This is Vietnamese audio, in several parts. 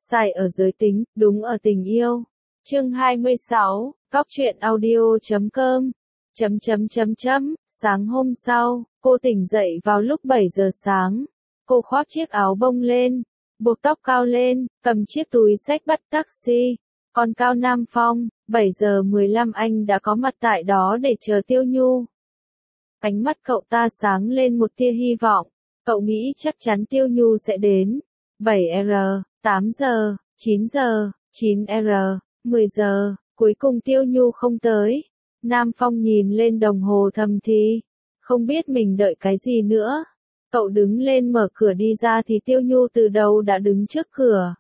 Sai ở giới tính, đúng ở tình yêu. Chương 26, cóc truyện audio.com. Sáng hôm sau, cô tỉnh dậy vào lúc 7 giờ sáng. Cô khoác chiếc áo bông lên, buộc tóc cao lên, cầm chiếc túi xách bắt taxi. Còn Cao Nam Phong, 7 giờ 15 anh đã có mặt tại đó để chờ Tiêu Nhu. Ánh mắt cậu ta sáng lên một tia hy vọng. Cậu nghĩ chắc chắn Tiêu Nhu sẽ đến. 7R, 8 giờ, 9 giờ, 9R, 10 giờ, cuối cùng Tiêu Nhu không tới. Nam Phong nhìn lên đồng hồ thầm thì, không biết mình đợi cái gì nữa. Cậu đứng lên mở cửa đi ra thì Tiêu Nhu từ đầu đã đứng trước cửa.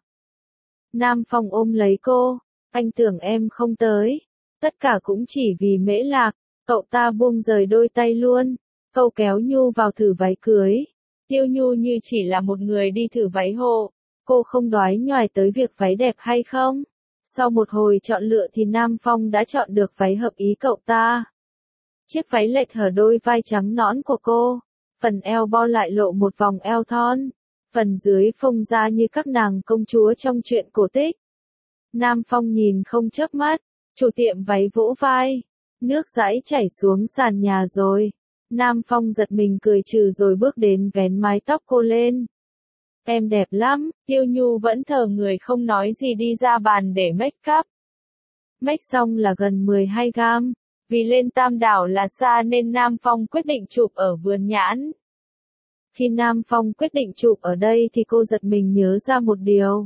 Nam Phong ôm lấy cô, anh tưởng em không tới. Tất cả cũng chỉ vì Mễ Lạc. Cậu ta buông rời đôi tay luôn. Cậu kéo Nhu vào thử váy cưới. Tiêu Nhu như chỉ là một người đi thử váy hộ. Cô không đoái nhoài tới việc váy đẹp hay không. Sau một hồi chọn lựa thì Nam Phong đã chọn được váy hợp ý cậu ta. Chiếc váy lệch hở đôi vai trắng nõn của cô. Phần eo bo lại lộ một vòng eo thon. Phần dưới phông ra như các nàng công chúa trong truyện cổ tích. Nam Phong nhìn không chớp mắt. Chủ tiệm váy vỗ vai. Nước dãi chảy xuống sàn nhà rồi. Nam Phong giật mình cười trừ rồi bước đến vén mái tóc cô lên. Em đẹp lắm. Tiêu Nhu vẫn thờ người không nói gì đi ra bàn để make up. Make xong là gần 12 gam. Vì lên Tam Đảo là xa nên Nam Phong quyết định chụp ở Vườn Nhãn. Khi Nam Phong quyết định chụp ở đây thì cô giật mình nhớ ra một điều.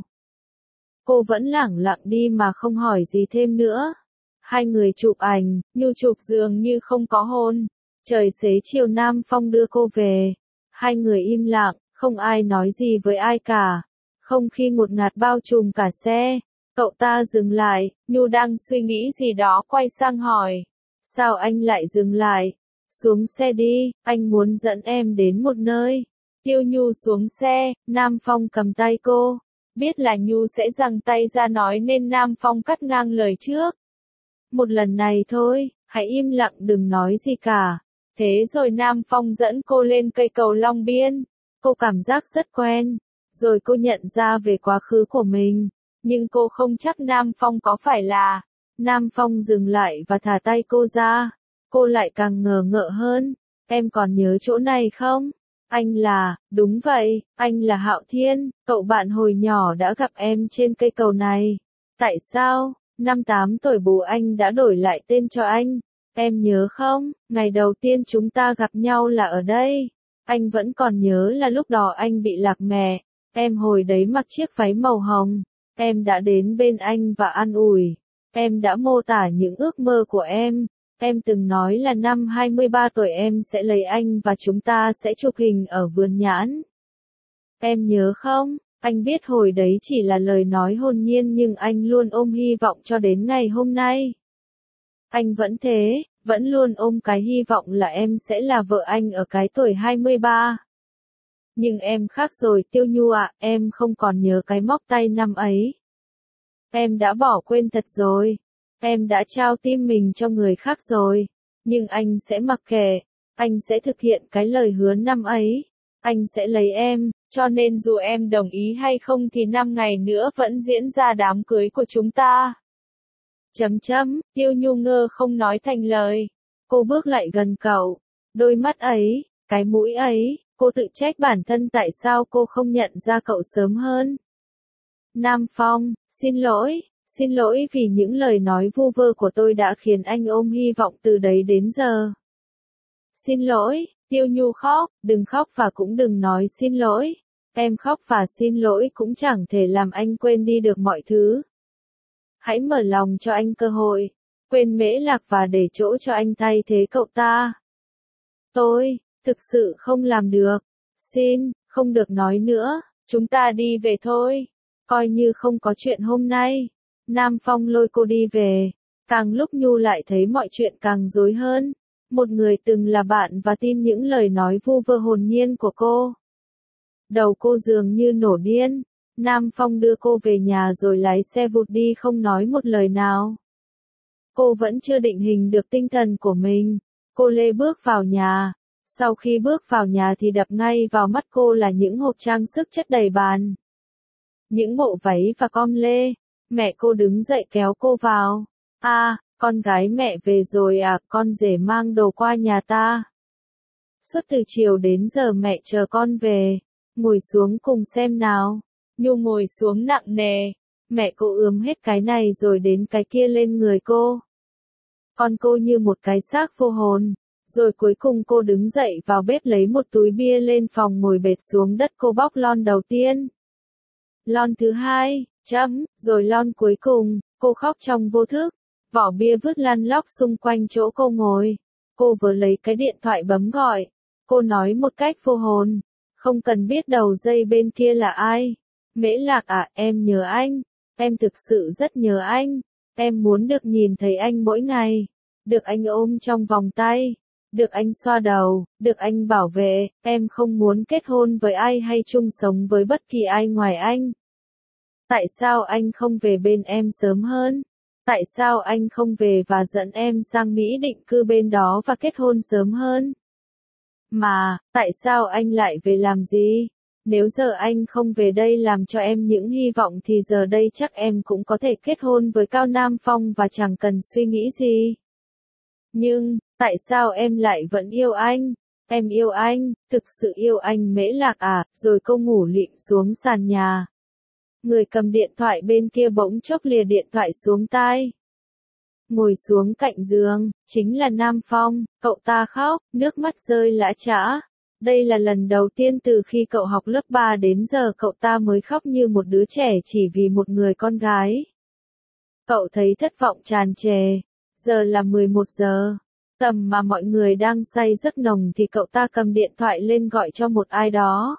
Cô vẫn lẳng lặng đi mà không hỏi gì thêm nữa. Hai người chụp ảnh, Nhu chụp dường như không có hôn. Trời xế chiều Nam Phong đưa cô về. Hai người im lặng, không ai nói gì với ai cả. Không khí ngột ngạt bao trùm cả xe. Cậu ta dừng lại, Nhu đang suy nghĩ gì đó quay sang hỏi. Sao anh lại dừng lại? Xuống xe đi, anh muốn dẫn em đến một nơi. Tiêu Nhu xuống xe, Nam Phong cầm tay cô. Biết là Nhu sẽ giằng tay ra nói nên Nam Phong cắt ngang lời trước. Một lần này thôi, hãy im lặng đừng nói gì cả. Thế rồi Nam Phong dẫn cô lên cây cầu Long Biên. Cô cảm giác rất quen. Rồi cô nhận ra về quá khứ của mình. Nhưng cô không chắc Nam Phong có phải là. Nam Phong dừng lại và thả tay cô ra. Cô lại càng ngờ ngợ hơn. Em còn nhớ chỗ này không? Anh là, đúng vậy, anh là Hạo Thiên, cậu bạn hồi nhỏ đã gặp em trên cây cầu này. Tại sao? Năm 8 tuổi bố anh đã đổi lại tên cho anh. Em nhớ không, ngày đầu tiên chúng ta gặp nhau là ở đây. Anh vẫn còn nhớ là lúc đó anh bị lạc mẹ. Em hồi đấy mặc chiếc váy màu hồng. Em đã đến bên anh và an ủi. Em đã mô tả những ước mơ của em. Em từng nói là năm 23 tuổi em sẽ lấy anh và chúng ta sẽ chụp hình ở Vườn Nhãn. Em nhớ không? Anh biết hồi đấy chỉ là lời nói hồn nhiên nhưng anh luôn ôm hy vọng cho đến ngày hôm nay. Anh vẫn thế, vẫn luôn ôm cái hy vọng là em sẽ là vợ anh ở cái tuổi 23. Nhưng em khác rồi Tiêu Nhu ạ, em không còn nhớ cái móc tay năm ấy. Em đã bỏ quên thật rồi. Em đã trao tim mình cho người khác rồi. Nhưng anh sẽ mặc kệ. Anh sẽ thực hiện cái lời hứa năm ấy. Anh sẽ lấy em, cho nên dù em đồng ý hay không thì 5 ngày nữa vẫn diễn ra đám cưới của chúng ta. Tiêu Nhu ngơ không nói thành lời. Cô bước lại gần cậu. Đôi mắt ấy, cái mũi ấy, cô tự trách bản thân tại sao cô không nhận ra cậu sớm hơn. Nam Phong, xin lỗi vì những lời nói vu vơ của tôi đã khiến anh ôm hy vọng từ đấy đến giờ. Xin lỗi, Tiêu Nhu khóc, đừng khóc và cũng đừng nói xin lỗi. Em khóc và xin lỗi cũng chẳng thể làm anh quên đi được mọi thứ. Hãy mở lòng cho anh cơ hội, quên Mễ Lạc và để chỗ cho anh thay thế cậu ta. Tôi, thực sự không làm được. Xin, không được nói nữa, chúng ta đi về thôi. Coi như không có chuyện hôm nay. Nam Phong lôi cô đi về. Càng lúc Nhu lại thấy mọi chuyện càng rối hơn. Một người từng là bạn và tin những lời nói vu vơ hồn nhiên của cô. Đầu cô dường như nổ điên. Nam Phong đưa cô về nhà rồi lái xe vụt đi không nói một lời nào. Cô vẫn chưa định hình được tinh thần của mình. Cô lê bước vào nhà. Sau khi bước vào nhà thì đập ngay vào mắt cô là những hộp trang sức chất đầy bàn. những bộ váy và com lê. Mẹ cô đứng dậy kéo cô vào. Con gái mẹ về rồi à, con rể mang đồ qua nhà ta. Suốt từ chiều đến giờ mẹ chờ con về. Ngồi xuống cùng xem nào. Nhu ngồi xuống nặng nề. Mẹ cô ướm hết cái này rồi đến cái kia lên người cô. Con cô như một cái xác vô hồn. Rồi cuối cùng cô đứng dậy vào bếp lấy một túi bia lên phòng ngồi bệt xuống đất, cô bóc lon đầu tiên. Lon thứ hai, rồi lon cuối cùng, cô khóc trong vô thức. Vỏ bia vứt lăn lóc xung quanh chỗ cô ngồi. Cô vừa lấy cái điện thoại bấm gọi. Cô nói một cách vô hồn. Không cần biết đầu dây bên kia là ai. Mễ Lạc à, em nhớ anh. Em thực sự rất nhớ anh. Em muốn được nhìn thấy anh mỗi ngày. Được anh ôm trong vòng tay. Được anh xoa đầu. Được anh bảo vệ. Em không muốn kết hôn với ai hay chung sống với bất kỳ ai ngoài anh. Tại sao anh không về bên em sớm hơn? Tại sao anh không về và dẫn em sang Mỹ định cư bên đó và kết hôn sớm hơn? Mà, tại sao anh lại về làm gì? Nếu giờ anh không về đây làm cho em những hy vọng thì giờ đây chắc em cũng có thể kết hôn với Cao Nam Phong và chẳng cần suy nghĩ gì. Nhưng, tại sao em lại vẫn yêu anh? Em yêu anh, thực sự yêu anh Mễ Lạc à, rồi cô ngủ lịm xuống sàn nhà. Người cầm điện thoại bên kia bỗng chốc lìa điện thoại xuống tai. Ngồi xuống cạnh giường, chính là Nam Phong, cậu ta khóc, nước mắt rơi lã chã. Đây là lần đầu tiên từ khi cậu học lớp 3 đến giờ cậu ta mới khóc như một đứa trẻ chỉ vì một người con gái. Cậu thấy thất vọng tràn trề. Giờ là 11 giờ. Tầm mà mọi người đang say giấc nồng thì cậu ta cầm điện thoại lên gọi cho một ai đó.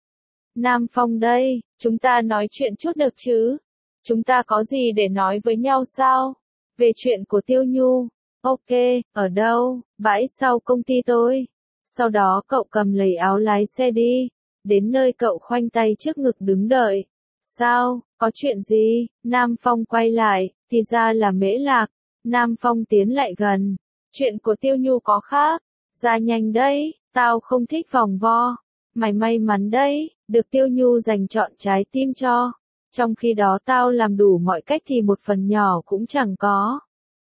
Nam Phong đây, chúng ta nói chuyện chút được chứ? Chúng ta có gì để nói với nhau sao? Về chuyện của Tiêu Nhu. Ok, ở đâu? Bãi sau công ty tôi. Sau đó cậu cầm lấy áo lái xe đi. Đến nơi cậu khoanh tay trước ngực đứng đợi. Sao, có chuyện gì? Nam Phong quay lại, thì ra là Mễ Lạc. Nam Phong tiến lại gần. Chuyện của Tiêu Nhu có khác. Ra nhanh đấy, tao không thích vòng vo. Mày may mắn đấy, được Tiêu Nhu dành trọn trái tim cho. Trong khi đó tao làm đủ mọi cách thì một phần nhỏ cũng chẳng có.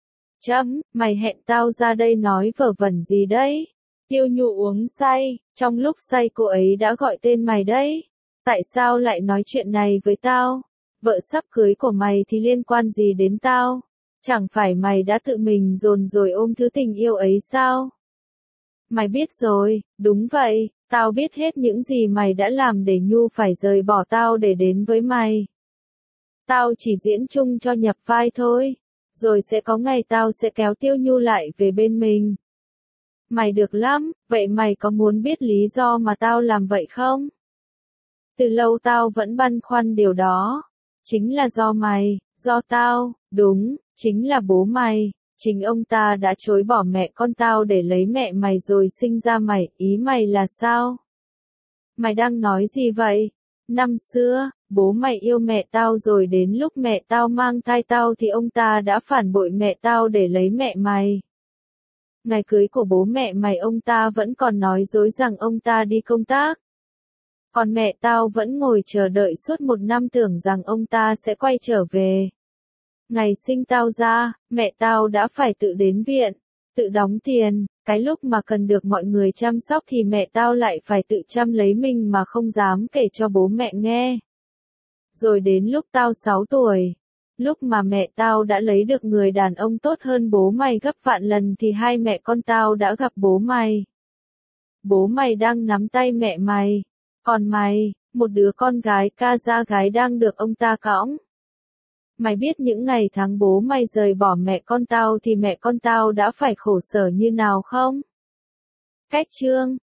Mày hẹn tao ra đây nói vớ vẩn gì đấy? Tiêu Nhu uống say, trong lúc say cô ấy đã gọi tên mày đấy. Tại sao lại nói chuyện này với tao? Vợ sắp cưới của mày thì liên quan gì đến tao? Chẳng phải mày đã tự mình dồn rồi ôm thứ tình yêu ấy sao? Mày biết rồi, đúng vậy, tao biết hết những gì mày đã làm để Nhu phải rời bỏ tao để đến với mày. Tao chỉ diễn chung cho nhập vai thôi, rồi sẽ có ngày tao sẽ kéo Tiêu Nhu lại về bên mình. Mày được lắm, vậy mày có muốn biết lý do mà tao làm vậy không? Từ lâu tao vẫn băn khoăn điều đó. Chính là do mày, do tao, đúng, chính là bố mày. Chính ông ta đã chối bỏ mẹ con tao để lấy mẹ mày rồi sinh ra mày, ý mày là sao? Mày đang nói gì vậy? Năm xưa, bố mày yêu mẹ tao rồi đến lúc mẹ tao mang thai tao thì ông ta đã phản bội mẹ tao để lấy mẹ mày. Ngày cưới của bố mẹ mày ông ta vẫn còn nói dối rằng ông ta đi công tác. Còn mẹ tao vẫn ngồi chờ đợi suốt 1 năm tưởng rằng ông ta sẽ quay trở về. Ngày sinh tao ra, mẹ tao đã phải tự đến viện, tự đóng tiền, cái lúc mà cần được mọi người chăm sóc thì mẹ tao lại phải tự chăm lấy mình mà không dám kể cho bố mẹ nghe. Rồi đến lúc tao 6 tuổi, lúc mà mẹ tao đã lấy được người đàn ông tốt hơn bố mày gấp vạn lần thì hai mẹ con tao đã gặp bố mày. Bố mày đang nắm tay mẹ mày, còn mày, một đứa con gái ca da gái đang được ông ta cõng. Mày biết những ngày tháng bố mày rời bỏ mẹ con tao thì mẹ con tao đã phải khổ sở như nào không? Cách chương